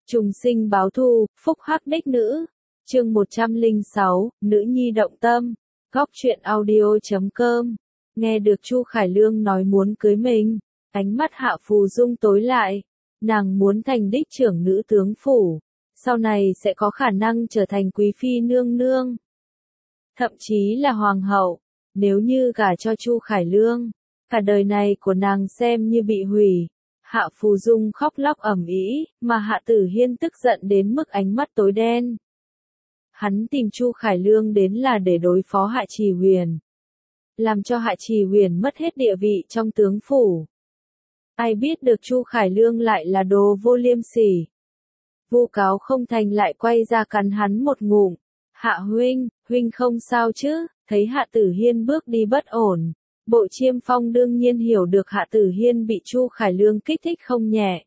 Trùng sinh báo thù, phúc hắc đích nữ. Chương 106, nữ nhi động tâm. Góc truyện audio.com. Nghe được Chu Khải Lương nói muốn cưới mình, ánh mắt Hạ Phù Dung tối lại. Nàng muốn thành đích trưởng nữ tướng phủ, sau này sẽ có khả năng trở thành quý phi nương nương, thậm chí là hoàng hậu. Nếu như gả cho Chu Khải Lương, cả đời này của nàng xem như bị hủy. Hạ Phù Dung khóc lóc ầm ĩ, mà Hạ Tử Hiên tức giận đến mức ánh mắt tối đen. Hắn tìm Chu Khải Lương đến là để đối phó Hạ Trì Huyền, làm cho Hạ Trì Huyền mất hết địa vị trong tướng phủ. Ai biết được Chu Khải Lương lại là đồ vô liêm sỉ. Vu cáo không thành lại quay ra cắn hắn một ngụm. Hạ huynh, huynh không sao chứ? Thấy Hạ Tử Hiên bước đi bất ổn, Bộ Chiêm Phong đương nhiên hiểu được Hạ Tử Hiên bị Chu Khải Lương kích thích không nhẹ.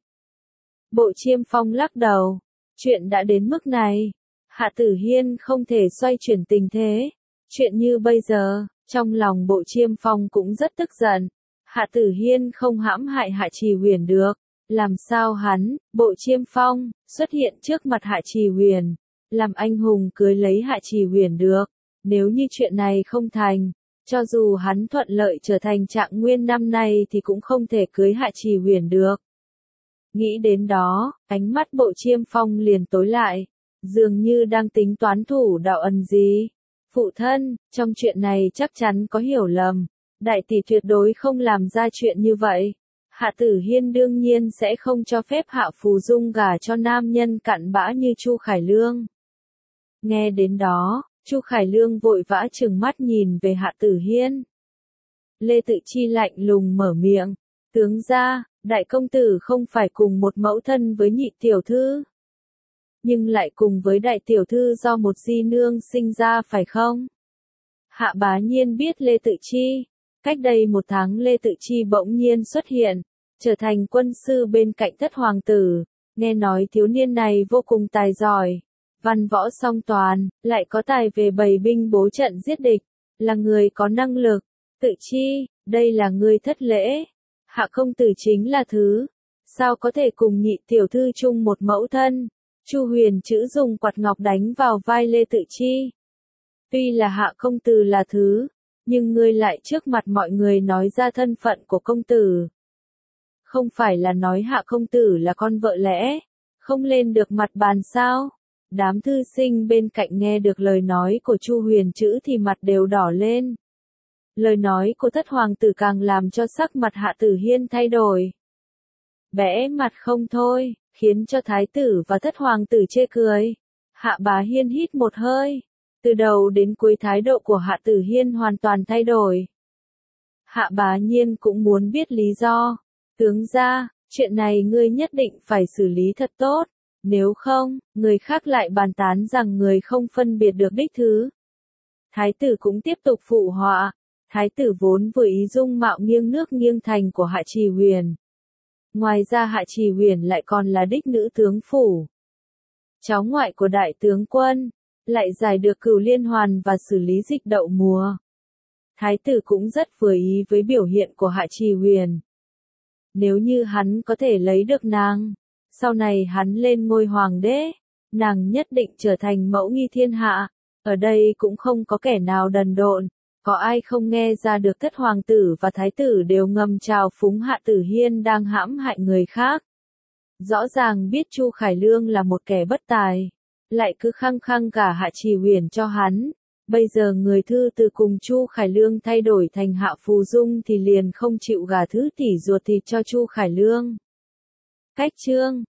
Bộ Chiêm Phong lắc đầu, chuyện đã đến mức này, Hạ Tử Hiên không thể xoay chuyển tình thế. Chuyện như bây giờ, trong lòng Bộ Chiêm Phong cũng rất tức giận. Hạ Tử Hiên không hãm hại Hạ Trì Huyền được, làm sao hắn, Bộ Chiêm Phong, xuất hiện trước mặt Hạ Trì Huyền, làm anh hùng cưới lấy Hạ Trì Huyền được. Nếu như chuyện này không thành, cho dù hắn thuận lợi trở thành Trạng Nguyên năm nay thì cũng không thể cưới Hạ Trì Huyền được. Nghĩ đến đó, ánh mắt Bộ Chiêm Phong liền tối lại, dường như đang tính toán thủ đạo ẩn gì. Phụ thân, trong chuyện này chắc chắn có hiểu lầm, đại tỷ tuyệt đối không làm ra chuyện như vậy. Hạ Tử Hiên đương nhiên sẽ không cho phép Hạ Phù Dung gả cho nam nhân cặn bã như Chu Khải Lương. Nghe đến đó, Chu Khải Lương vội vã trừng mắt nhìn về Hạ Tử Hiên. Lê Tự Chi lạnh lùng mở miệng, tướng gia, đại công tử không phải cùng một mẫu thân với nhị tiểu thư, nhưng lại cùng với đại tiểu thư do một di nương sinh ra phải không? Hạ Bá Nhiên biết Lê Tự Chi. Cách đây 1 tháng Lê Tự Chi bỗng nhiên xuất hiện, trở thành quân sư bên cạnh Thất Hoàng tử. Nghe nói thiếu niên này vô cùng tài giỏi, văn võ song toàn, lại có tài về bày binh bố trận giết địch, là người có năng lực. Tự Chi, đây là người thất lễ. Hạ công tử chính là thứ, sao có thể cùng nhị tiểu thư chung một mẫu thân? Chu Huyền chữ dùng quạt ngọc đánh vào vai Lê Tự Chi. Tuy là Hạ công tử là thứ, nhưng ngươi lại trước mặt mọi người nói ra thân phận của công tử. Không phải là nói Hạ công tử là con vợ lẽ, không lên được mặt bàn sao? Đám thư sinh bên cạnh nghe được lời nói của Chu Huyền chữ thì mặt đều đỏ lên. Lời nói của Thất Hoàng tử càng làm cho sắc mặt Hạ Tử Hiên thay đổi. Bẽ mặt không thôi, khiến cho Thái tử và Thất Hoàng tử chê cười. Hạ Bá Hiên hít một hơi. Từ đầu đến cuối thái độ của Hạ Tử Hiên hoàn toàn thay đổi. Hạ Bá Nhiên cũng muốn biết lý do. Tướng gia, chuyện này ngươi nhất định phải xử lý thật tốt. Nếu không, người khác lại bàn tán rằng người không phân biệt được đích thứ. Thái tử cũng tiếp tục phụ họa. Thái tử vốn vừa ý dung mạo nghiêng nước nghiêng thành của Hạ Trì Huyền. Ngoài ra Hạ Trì Huyền lại còn là đích nữ tướng phủ, cháu ngoại của đại tướng quân, lại giải được Cửu Liên Hoàn và xử lý dịch đậu mùa. Thái tử cũng rất vừa ý với biểu hiện của Hạ Trì Huyền. Nếu như hắn có thể lấy được nàng, sau này hắn lên ngôi hoàng đế, nàng nhất định trở thành mẫu nghi thiên hạ. Ở đây cũng không có kẻ nào đần độn, có ai không nghe ra được Thất Hoàng tử và Thái tử đều ngầm trào phúng Hạ Tử Hiên đang hãm hại người khác. Rõ ràng biết Chu Khải Lương là một kẻ bất tài, lại cứ khăng khăng gả Hạ Trì Huyền cho hắn. Bây giờ người thư từ cùng Chu Khải Lương thay đổi thành Hạ Phù Dung thì liền không chịu gả thứ tỷ ruột thịt cho Chu Khải Lương. Cách chương